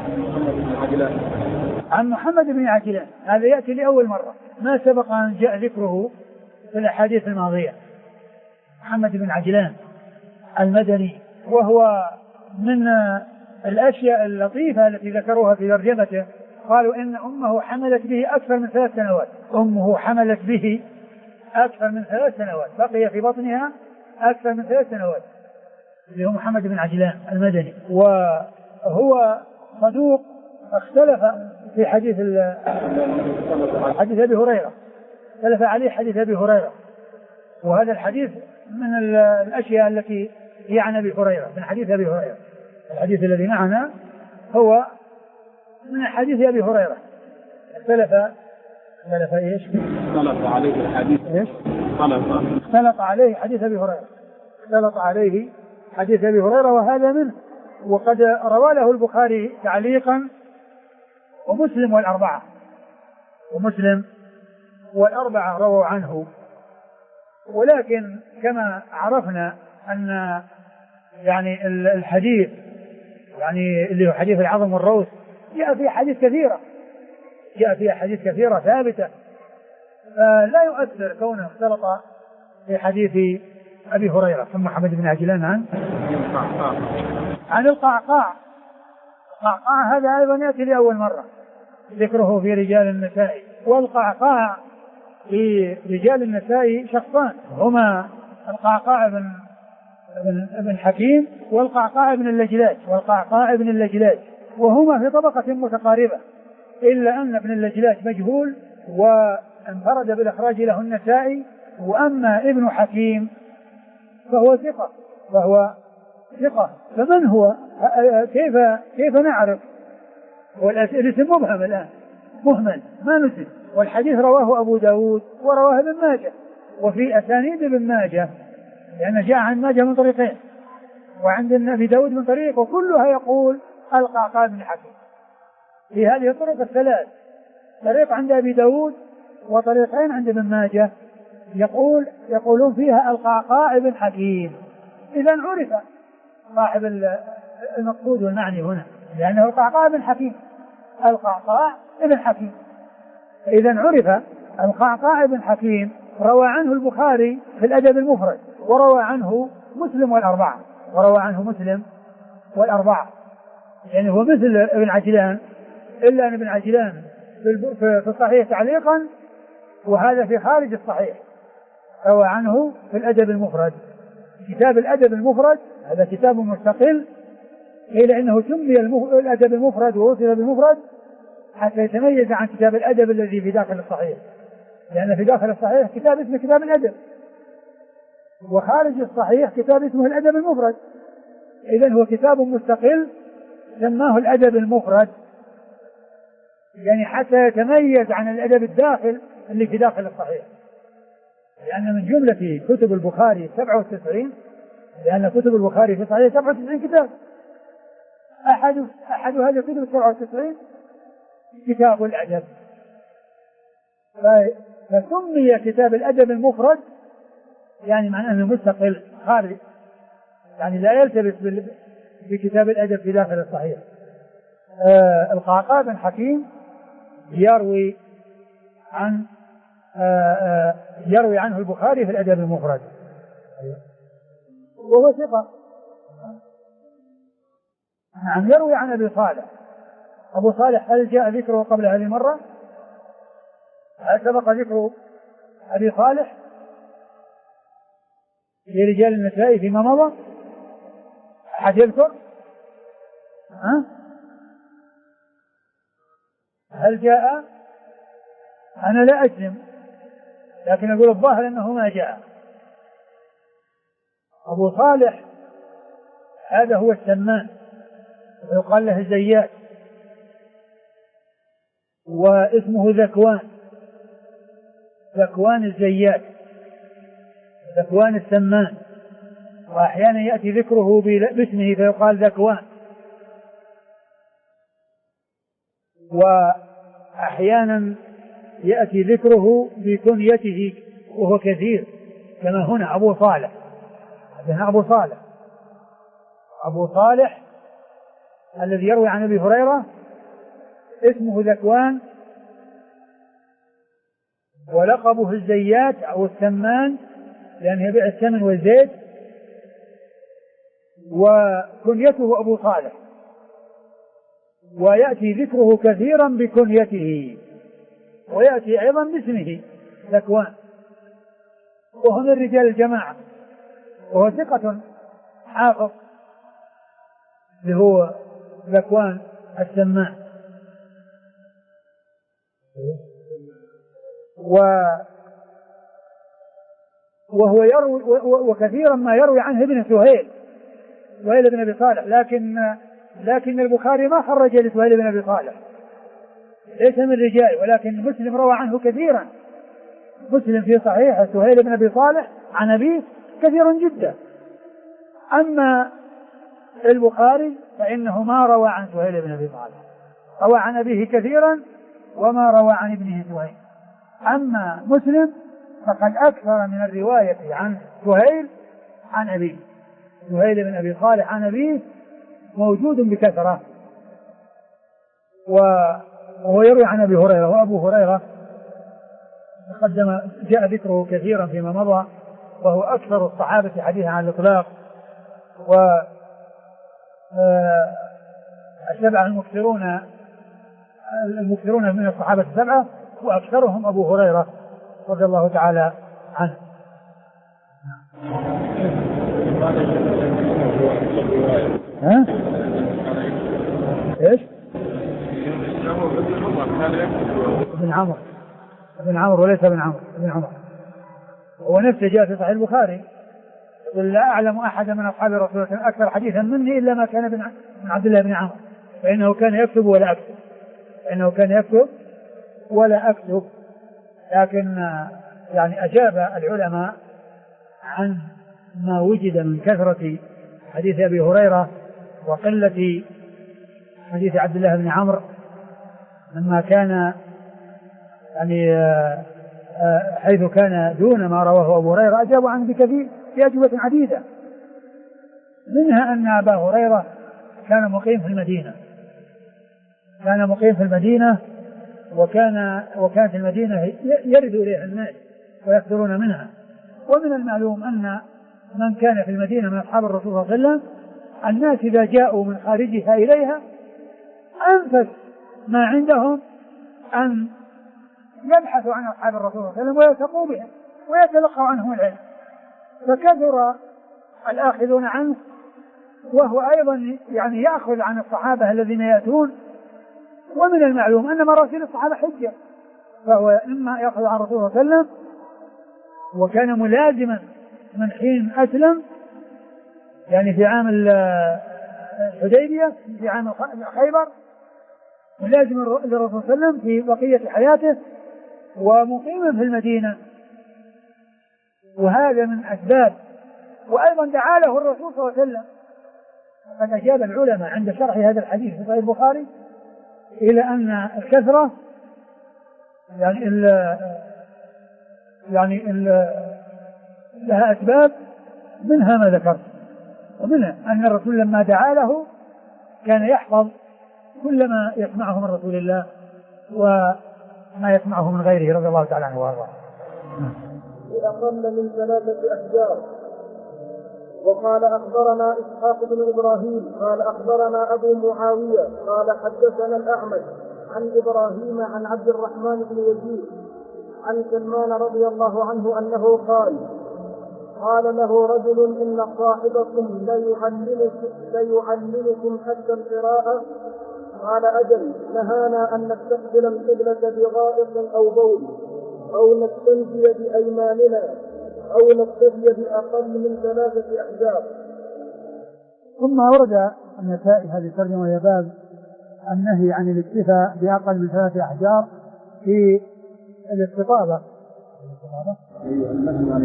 عن محمد بن عجلان هذا يأتي لأول مرة، ما سبق أن جاء ذكره في الأحاديث الماضية. محمد بن عجلان المدني، وهو من الأشياء اللطيفة التي ذكروها في ترجمته، قالوا إن أمه حملت به أكثر من 3 سنوات، بقي في بطنها أكثر من 3 سنوات، اللي هو محمد بن عجلان المدني، وهو صدوق اختلف في حديث أبي هريرة، اختلف عليه حديث أبي هريرة، وهذا الحديث من الأشياء التي يعني أبي هريرة، من حديث أبي هريرة، الحديث الذي معنا هو من حديث أبي هريرة، اختلف إيش؟ اختلط عليه الحديث إيش؟ اختلط عليه حديث أبي هريرة، وهذا منه، وقد روى له البخاري تعليقا ومسلم والأربعة رووا عنه، ولكن كما عرفنا أن يعني الحديث يعني اللي هو حديث العظم والروث جاء فيه حديث كثيرة ثابتة، فلا يؤثر كونه اختلط في حديث أبي هريرة. ثم محمد بن عجلان عن القعقاع هذا أيضا يأتي لأول مرة ذكره في رجال النسائي، والقعقاع في رجال النسائي شخصان، هما القعقاع بن حكيم والقعقاع بن اللجلاج، وهما في طبقة متقاربة، إلا أن ابن اللجلاج مجهول وانفرد بالإخراج له النسائي، وأما ابن حكيم فهو ثقة. فمن هو؟ كيف نعرف؟ والاسم مبهم الآن، مهمل ما نسب، والحديث رواه أبو داود ورواه ابن ماجه، وفي أسانيد ابن ماجه لأن جاء عن ماجه من طريقين وعند أبي داود من طريق، وكلها يقول القعقاع بن حكيم. في هذه الطرق الثلاث، طريق عند أبي داود وطريقين عند ابن ماجه، يقولون فيها القعقاع بن حكيم. إذا عرف صاحب المقصود والمعني هنا، لأنه القعقاع بن حكيم، إذا عرف القعقاع بن حكيم. روى عنه البخاري في الأدب المفرد، وروى عنه مسلم والأربعة، يعني هو مثل ابن عجلان، إلا أن ابن عجلان في الصحيح تعليقا، وهذا في خارج الصحيح، روى عنه في الأدب المفرد. كتاب الأدب المفرد هذا كتاب مستقل، إلا أنه سمي الأدب المفرد ووصف بالمفرد حتى يتميز عن كتاب الأدب الذي في داخل الصحيح، لأن في داخل الصحيح كتاب اسمه كتاب الأدب، وخارج الصحيح كتاب اسمه الأدب المفرد. إذن هو كتاب مستقل سماه الأدب المفرد، يعني حتى يتميز عن الأدب الداخل اللي في داخل الصحيح، لأن من جملة كتب البخاري 97، لأن كتب البخاري في الصحيح 97 كتاب، أحد هذه الكتب 97 كتاب الأدب، فسمي كتاب الأدب المفرد يعني معناه أنه مستقل خارج، يعني لا يلتبس بكتاب الأدب في داخل الصحيح. القعقاع بن حكيم يروي عنه البخاري في الأدب المفرد، وهو ثقة. نعم، يروي عن أبي صالح. أبو صالح هل جاء ذكره قبل هذه المرة؟ هل سبق ذكر أبي صالح لرجال النساء فيما مضى؟ أحد يذكر؟ هل جاء؟ أنا لا أجزم، لكن أقول الظاهر أنه ما جاء. أبو صالح هذا هو السمان، ويقال له الزيات، واسمه ذكوان الزيات، ذكوان السمان، وأحيانا يأتي ذكره باسمه فيقال ذكوان، وأحيانا يأتي ذكره بكنيته وهو كثير، كما هنا أبو صالح. هنا أبو صالح الذي يروي عن أبي هريرة اسمه ذكوان، ولقبه الزيات أو السمان لأنه يبيع السمن والزيت، وكنيته أبو صالح، ويأتي ذكره كثيرا بكنيته، ويأتي أيضا باسمه ذكوان، وهو من رجال الجماعة، وهو ثقة حافظ اللي هو ذكوان السمان. وهو يروي، وكثيرا ما يروي عنه ابن سهيل بن أبي صالح، لكن البخاري ما خرج لسهيل بن أبي صالح، ليس من رجال، ولكن مسلم روى عنه كثيرا. مسلم في صحيح سهيل بن أبي صالح عن أبيه كثير جدا، أما البخاري فإنه ما روى عن سهيل بن أبي صالح، روى عن أبيه كثيرا وما روى عن ابنه سهيل. أما مسلم فقد أكثر من الرواية عن سهيل عن أبيه، سهيل بن أبي صالح عن أبيه موجود بكثرة، وهو يروي عن أبي هريرة. وأبو هريرة جاء ذكره كثيرا فيما مضى، وهو أكثر الصحابة حديثا عن الإطلاق، السبعة المكثرون من الصحابة السبعة، وأكثرهم أبو هريرة رضي الله تعالى عنه. ايش؟ ابن عمرو وليس ابن عمرو هو نفسه جاء في صحيح البخاري يقول لا أعلم أحد من أصحاب رسول الله أكثر حديثا مني إلا ما كان من عبد الله بن عمرو، فإنه كان يكتب ولا أكتب. لكن يعني أجاب العلماء عن ما وجد من كثرة حديث أبي هريرة وقلة حديث عبد الله بن عمرو، مما كان يعني حيث كان دون ما رواه أبو هريرة، أجابوا عنه بكثير في أجوبة عديدة، منها أن أبا هريرة كان مقيم في المدينة، وكانت المدينة يرد إليها الناس ويصدرون منها. ومن المعلوم أن من كان في المدينة من أصحاب الرسول صلى الله عليه وسلم الناس إذا جاءوا من خارجها إليها أنفس ما عندهم أن يبحثوا عن أصحاب الرسول صلى الله عليه وسلم ويلتقوا بهم ويتلقوا عنهم العلم، فكثر الآخذون عنه، وهو أيضا يعني يأخذ عن الصحابة الذين يأتون. ومن المعلوم أن مراسيل الصحابة حجة، فهو إما يأخذ عن الرسول صلى الله عليه وسلم وكان ملازما من حين أسلم، يعني في عام الحديبية في عام خيبر، ملازم للرسول صلى الله عليه وسلم في بقية حياته ومقيما في المدينة، وهذا من أسباب. وأيضا دعا له الرسول صلى الله عليه وسلم، قد أجاب العلماء عند شرح هذا الحديث في صحيح البخاري إلى أن الكثرة لها أسباب، منها ما ذكرت، ومنها أن الرسول لما دعا له كان يحفظ كل ما يسمعه من رسول الله وما يسمعه من غيره رضي الله تعالى عنه وارضاه. بأقل من 3 أحجار. وقال أخبرنا إسحاق بن إبراهيم قال أخبرنا أبو معاوية قال حدثنا الأعمش عن إبراهيم عن عبد الرحمن بن يزيد عن سلمان رضي الله عنه أنه قال له رجل إن صاحبكم ليعلمكم حتى القراءة. قال أجل، نهانا أن نستقبل القبلة بغائط أو بول أو نستنجي بأيماننا أو نكتفي بأقل من 3 أحجار. ثم أورد النسائي هذه الترجمة وهي باب النهي عن الاكتفاء بأقل من 3 أحجار في الاستطابة. النهي عن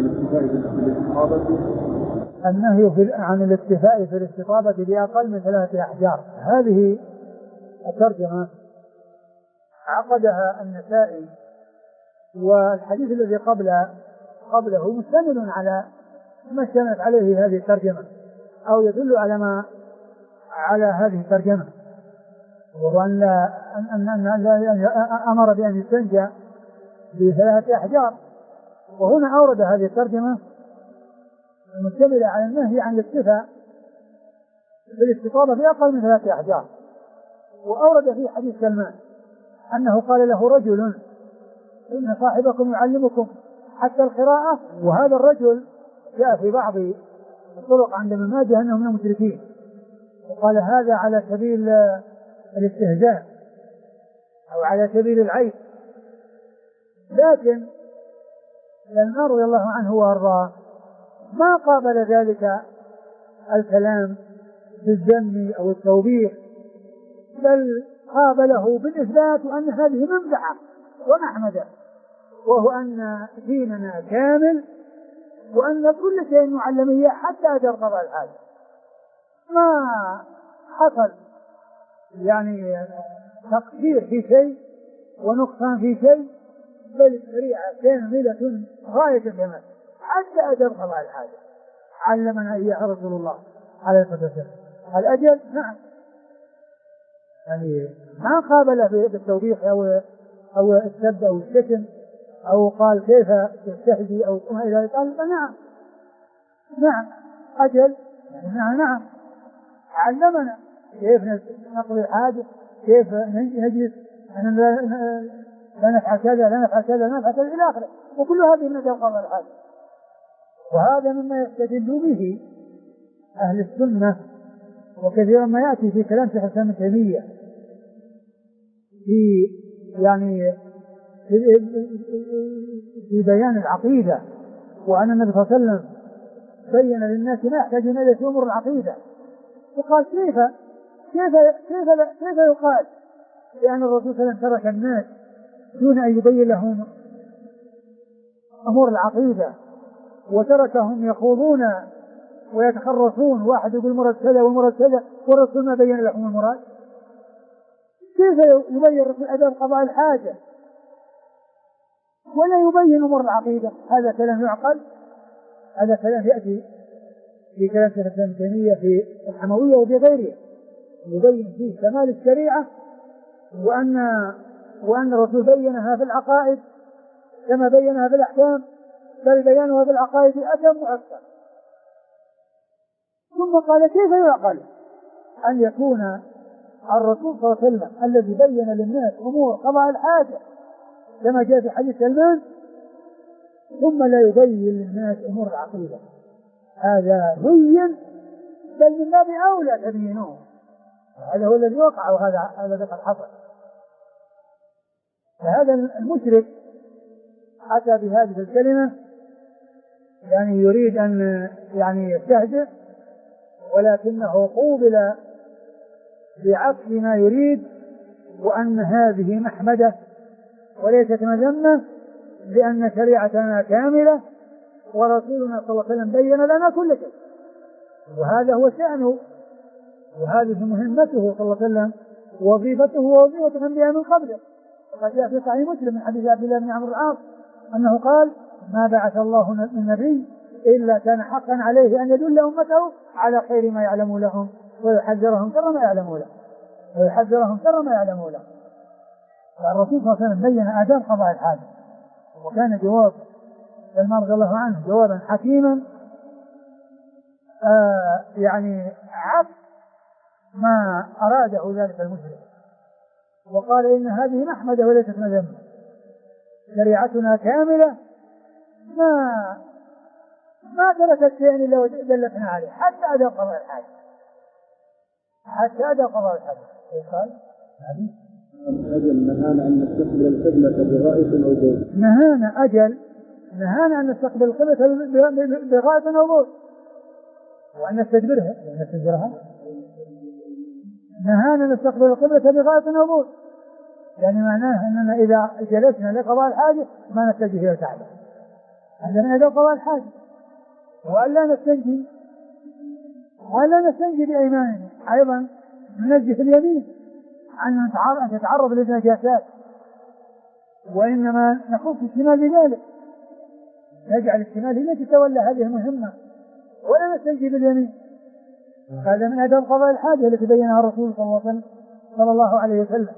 الاكتفاء في الاستطابة بأقل من 3 أحجار. هذه الترجمة عقدها النسائي، والحديث الذي قبله مستند على ما اشتملت عليه هذه الترجمة، أو يدل على هذه الترجمة، وهو أن أمر بأن يستنجى ب3 أحجار. وهنا أورد هذه الترجمة المشتملة على النهي عن الاكتفاء بالاستطابة بأقل من 3 أحجار. وأورد في حديث سلمان أنه قال له رجل إن صاحبكم يعلمكم حتى القراءة، وهذا الرجل جاء في بعض الطرق عند ابن ماجه أنه من المشركين، وقال هذا على سبيل الاستهزاء أو على سبيل العيب. لكن سلمان رضي الله عنه وارضاه ما قابل ذلك الكلام بالذم أو التوبيخ، بل قابله بالإثبات أن هذه ممدحة ومحمدة، وهو أن ديننا كامل وأن كل شيء نعلم إياه حتى أجر قضاء الحاجة. ما حصل يعني تقصير في شيء ونقصان في شيء، بل الشريعة كاملة غاية الجمال حتى أجر قضاء الحاجة. علمنا إياه رسول الله عليه الصلاة والسلام. الأجل نعم، يعني ما قابل بالتوبيخ أو السب أو الشتم أو قال كيف تستهزي أو ما إلى ذلك. قال نعم أجل، نعم علمنا كيف نقضي الحاجة، كيف نجلس، لا نفعل كذا لا نفعل كذا لا نفعل كذا إلى آخره. وكل هذه من أجل قضاء الحاجة. وهذا مما يستدل به أهل السنة، وكثيرا ما يأتي في كلام شيخ الإسلام ابن تيمية في بيان العقيدة، وأن النبي صلى الله عليه وسلم بين للناس ما يحتاجون إليه في أمور العقيدة. وقال كيف يقال لأن الرسول صلى الله عليه وسلم ترك الناس دون أن يبين لهم أمور العقيدة، وتركهم يخوضون ويتخرصون، واحد يقول مراد كذا والمراد كذا والرسول ما بين لهم المراد. كيف يبين الرسول أداب قضاء الحاجة ولا يبين أمور العقيدة؟ هذا كلام يعقل؟ هذا كلام يأتي في كلام شيخ الإسلام ابن تيمية في الحموية وفي غيرها، يبين فيه كمال الشريعة، وأن الرسول بينها في العقائد كما بينها في الأحكام، بل بيانها في العقائد أتم وأكثر. ثم قال كيف يعقل أن يكون الرسول صلى الله عليه وسلم الذي بين للناس أمور قضاء الحاجة كما جاء في حديث سلمان، ثم لا يبين للناس أمور العقيدة، هذا بين، بل من باب أولى تبينوه، هذا هو الذي وقع وهذا قد حصل. فهذا المشرك أتى بهذه الكلمة يعني يريد أن يعني يستهزئ، ولكنه قوبل بعكس ما يريد، وأن هذه محمدة وليست مذمة، لأن شريعتنا كاملة ورسولنا صلى الله عليه وسلم بين لنا كل شيء، وهذا هو شأنه، وهذه مهمته صلى الله عليه وسلم، وظيفته ووظيفة الأنبياء من قبله. وقد جاء في صحيح مسلم من حديث عبد الله بن عمرو العاص أنه قال: ما بعث الله من نبي إلا كان حقا عليه أن يدل أمته على خير ما يعلم لهم ويحذرهم شر ما يعلمون له. فالرسول صلى الله عليه وسلم بين آداب قضاء الحاجة، وكان جواب سلمان رضي الله عنه جوابا حكيما يعني عكس ما أراده ذلك المشرك، وقال: إن هذه محمدة وليست مذمة، شريعتنا كاملة ما تركت شيئا إلا ودلتنا عليه، حتى أداء قضاء الحاجة. قال أجل نهانا أن نستقبل القبلة بغائط أو بول. نهانا أن نستقبل القبلة بغائط أو بول، وأن نستدبرها. نهانا أن نستقبل القبلة بغائط أو بول، يعني معناه أننا إذا جلسنا لقضاء الحاجة ما نتجه إلى الكعبة، عندنا إذا قضاء الحاجة، وألا نستنجي بأيماننا، أيضا ننجح اليمين عن أن تتعرض للنجاسات، وإنما نخص الشمال بذلك، نجعل الشمال هي تتولى هذه المهمة، ولا نستنجي باليمين. هذا من أدب قضاء الحاجة التي بينها الرسول صلى الله عليه وسلم.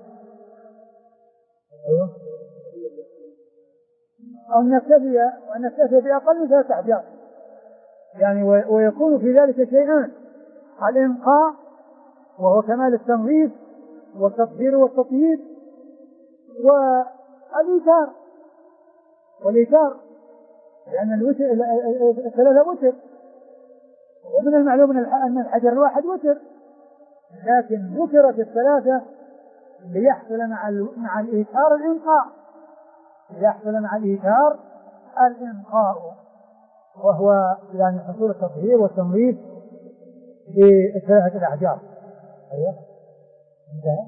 أو نكتفي بأقل من 3 أحجار، يعني ويكون في ذلك شيئان: الإنقاء وهو كمال التنظيف والتطهير والتطييب، والإيثار، لأن الثلاثة وتر، ومن المعلوم أن الحجر الواحد وتر، لكن ذكرت الثلاثة ليحصل مع الإيثار الإنقاء، وهو يعني حصول التطهير والتنظيف بثلاثة الأحجار. أيوه انتهى.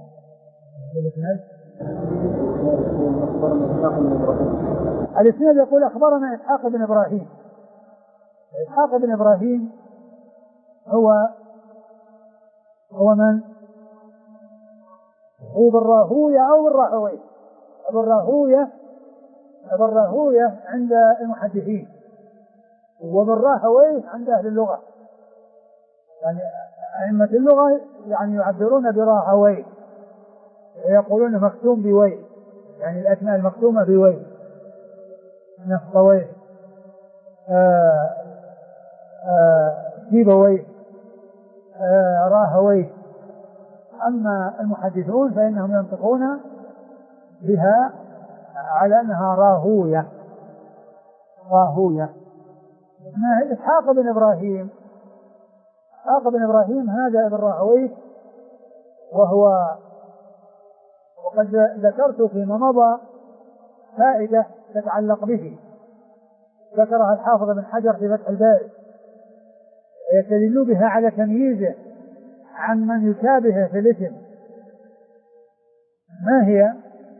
الإسناد يقول: أخبرنا إسحاق بن إبراهيم. إسحاق بن إبراهيم هو من؟ هو بالراهوية أو بالراهوية. بالراهوية عند المحدثين، وبالراهوية عند أهل اللغة، يعني أئمة اللغة يعني يعبرون براهوية ويقولون مختوم بويه، يعني الأسماء المختومة بويه، نفطويه، سيبويه، راهويه. أما المحدثون فإنهم ينطقون بها على أنها راهوية. إسحاق بن إبراهيم هذا ابن راهويه، وقد ذكرت فيما مضى فائدة تتعلق به، ذكرها الحافظ بن حجر في فتح الباري، يستدل بها على تمييزه عن من يشابهه في الاسم. ما هي؟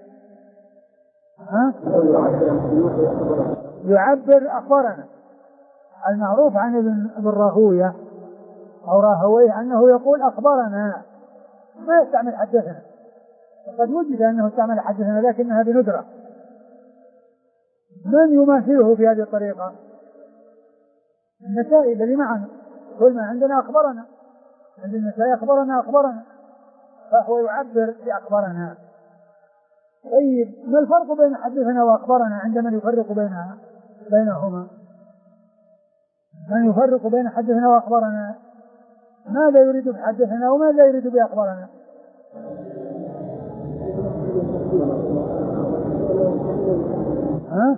يعبر أخبرنا. المعروف عن ابن راهوية أو راهويه أنه يقول أخبرنا، ما يستعمل حدثنا، وقد وجد أنه استعمل حدثنا لكنها بندرة. من يماثله في هذه الطريقة؟ النسائي الذي معنا، كل ما عندنا أخبرنا، عند النسائي أخبرنا، فهو يعبر بأخبرنا. طيب ما الفرق بين حدثنا وأخبرنا عند من يفرق بينهما؟ من يفرق بين حدثنا وأخبرنا؟ ماذا يريد بحدثنا وماذا يريد بأخبرنا؟ ها؟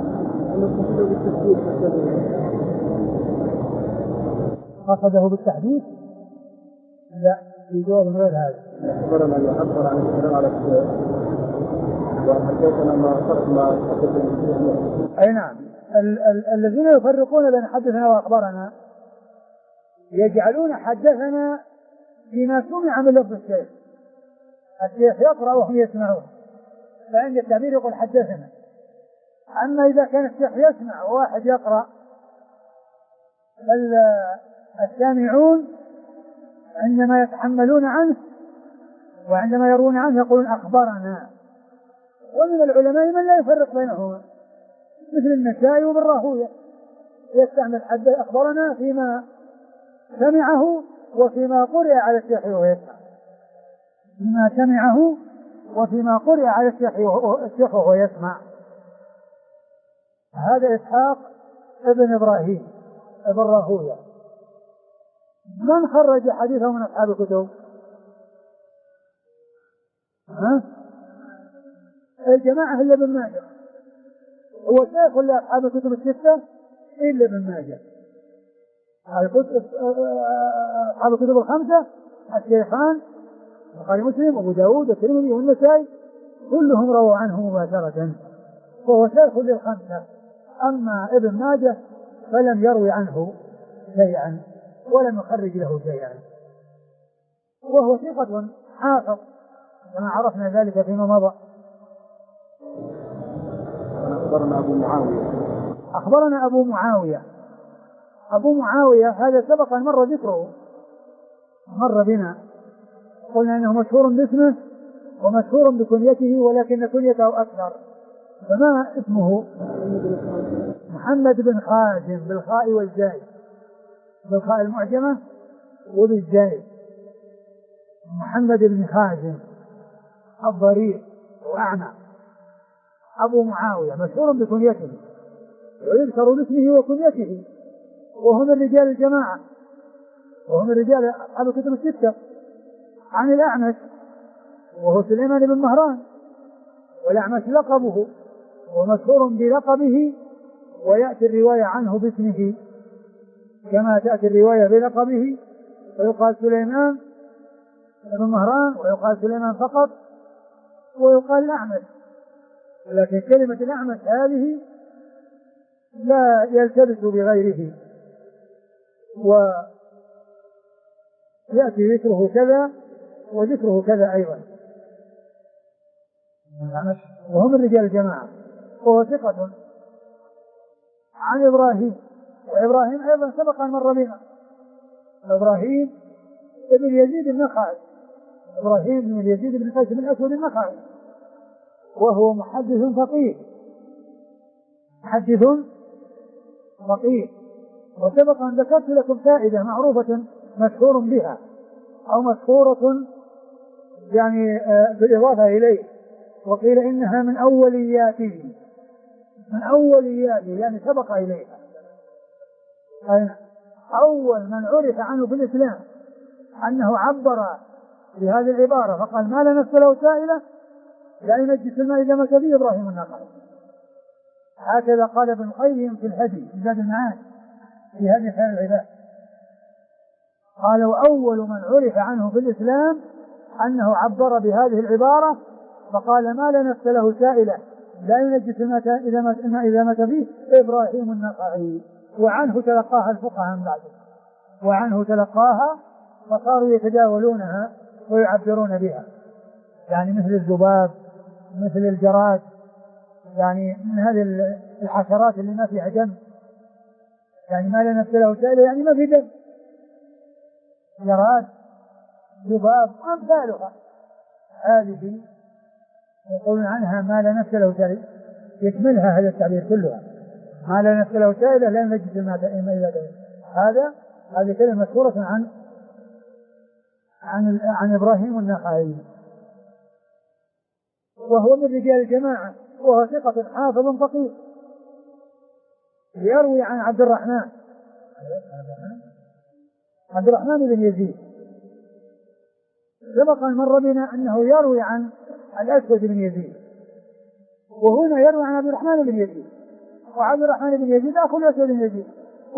قصده بالتحديث؟ لا، في جواب غير هذا. أخبرنا أن يعبر عن الكلام على الشيء وحدثنا ما فرق ما حدثنا. أي نعم. الذين يفرقون بين حدثنا وأخبرنا يجعلون حدثنا فيما سمع من لفظ الشيخ. الشيخ يقرأ وهم يسمعون، فعند التعبير يقول حدثنا. أما إذا كان الشيخ يسمع وواحد يقرأ، السامعون عندما يتحملون عنه وعندما يرون عنه يقولون أخبرنا. ومن العلماء من لا يفرق بينهما مثل النسائي وابن راهويه، يستعمل حدث أخبرنا فيما سمعه وفيما قرئ على الشيخ وهو يسمع، فيما سمعه وفيما قرئ على الشيخ وهو يسمع. هذا إسحاق ابن إبراهيم ابن راهويه. من خرج حديثه من أصحاب الكتب؟ الجماعة إلا ابن ماجه، هو شيخ لأصحاب الكتب الستة إلا ابن ماجه. أصحاب الكتب الخمسة الشيخان البخاري ومسلم وأبو داود والترمذي والنسائي كلهم رووا عنه مباشرة، وهو شيخ للخمسة. أما ابن ماجه فلم يروي عنه شيئا ولم يخرج له شيئا، وهو ثقة حافظ كما عرفنا ذلك فيما مضى. أخبرنا أبو معاوية. أبو معاوية هذا سبق أن مر ذكره، مر بنا، قلنا أنه مشهور باسمه ومشهور بكنيته، ولكن كنيته أكثر. فما اسمه؟ محمد بن خازم بالخاء والزاي، بالخاء المعجمة وبالزاي. محمد بن خازم الضرير وأعمى، أبو معاوية، مشهور بكنيته ويذكر باسمه وكنيته، وهو من رجال الجماعة، وهو من رجال أصحاب الكتب الستة. عن الأعمش وهو سليمان بن مهران، والأعمش لقبه ومشهور بلقبه، ويأتي الرواية عنه باسمه كما تأتي الرواية بلقبه، ويقال سليمان بن مهران ويقال سليمان فقط ويقال الأعمش. لكن كلمة الأعمش هذه لا يلتبس بغيره، ويأتي ذكره كذا وذكره كذا أيضا. وهم من رجال الجماعة، وهو ثقة. عن إبراهيم، وإبراهيم أيضا سبق أن مر بنا، إبراهيم بن يزيد النخعي، إبراهيم بن يزيد بن قيس بن أسود النخعي، وهو محدث فقيه، محدث فقيه. وسبق أن ذكرت لكم فائدة معروفة مشهور بها أو مشهورة يعني بالإضافة إليه، وقيل إنها من أولياته، من أولياته يعني سبق إليها. أول من عرف عنه في الإسلام أنه عبر بهذه العبارة فقال ما لا نفس له سائلة لا ينجس الماء إذا مات به إبراهيم النخعي. هكذا قال ابن القيم في الهدي في زاد المعاد في هدي خير العباد، قالوا أول من عرف عنه في الإسلام أنه عبر بهذه العبارة فقال ما لا نفس له سائلة لا ينجس الماء إذا مات به إبراهيم النخعي. وعنه تلقاها الفقهاء من بعده، وعنه تلقاها فصاروا يتداولونها ويعبرون بها، يعني مثل الذباب مثل الجراد، يعني من هذه الحشرات اللي ما فيها دم، يعني ما لا نفس له سائلة يعني ما في دم، جراد ذباب أمثالها هذه يقولون عنها ما لا نفس له سائلة، يكملها هذا التعبير كلها، ما لا نفس له سائلة لا ينجس الماء إذا دم. هذه كلمة مشهورة عن إبراهيم النخعي، وهو من رجال الجماعة، وهو ثقة حافظ فقيه. يروي عن عبد الرحمن بن يزيد سبق أن مر بنا أنه يروي عن الأسود بن يزيد، وهنا يروي عن عبد الرحمن بن يزيد، وعبد الرحمن بن يزيد أخو الأسود بن يزيد،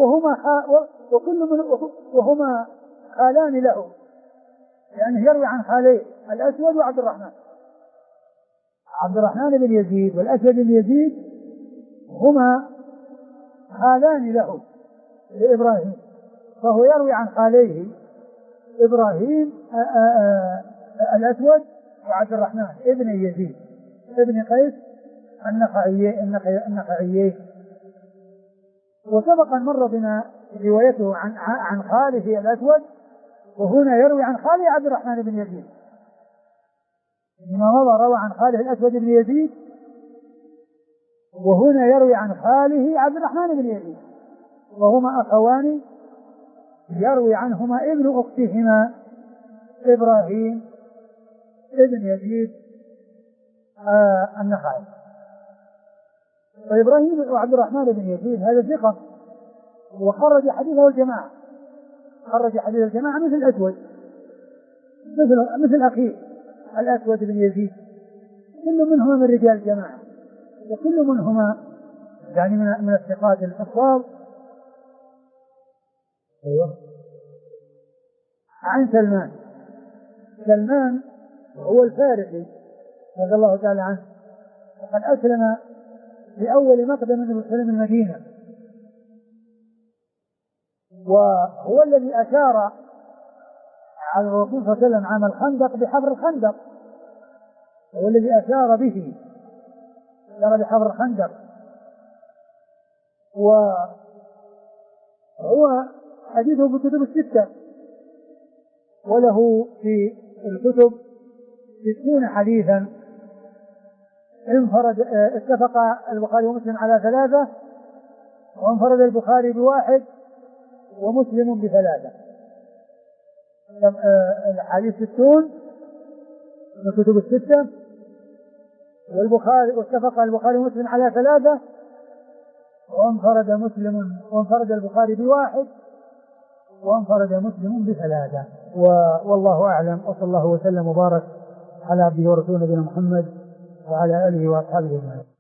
وهما خالان له، لأنه يروي عن خاليه الأسود وعبد الرحمن. عبد الرحمن بن يزيد والأسود بن يزيد هما خالان له لإبراهيم، فهو يروي عن خاليه إبراهيم الأسود وعبد الرحمن ابن يزيد ابن قيس النخعي. وسبق أن مر بنا روايته عن خاله الأسود، وهنا يروي عن خاله عبد الرحمن بن يزيد. إنما مضى روى عن خاله الأسود بن يزيد، وهنا يروي عن خاله عبد الرحمن بن يزيد، وهما أخوان يروي عنهما ابن أختهما إبراهيم ابن يزيد النخعي. وإبراهيم وعبد الرحمن بن يزيد هذا ثقة، وخرج حديثه الجماعة، خرج حديث الجماعة مثل الأسود، مثل أخيه الأسود بن يزيد، كل منهما من رجال الجماعة، وكل منهما يعني من الثقات الحفاظ. أيوه. عن سلمان هو الفارسي رضي الله تعالى عنه، وقد أسلم في أول مقدم من مسلم المدينة، وهو الذي أشار على الرسول صلى الله عليه وسلم عام الخندق بحفر الخندق، هو الذي أشار به بحفر الخندق. وهو حديثه في الكتب الستة، وله في الكتب 60 حديثا، اتفق البخاري ومسلم على 3، وانفرد البخاري ب1 ومسلم ب3. الحديث 60 من الكتب الستة، واتفق البخاري ومسلم على 3، وانفرد البخاري ب1 وانفرد مسلم ب3. والله أعلم، وصلى الله وسلم وبارك على عبده ورسوله نبينا محمد وعلى آله وأصحابه أجمعين.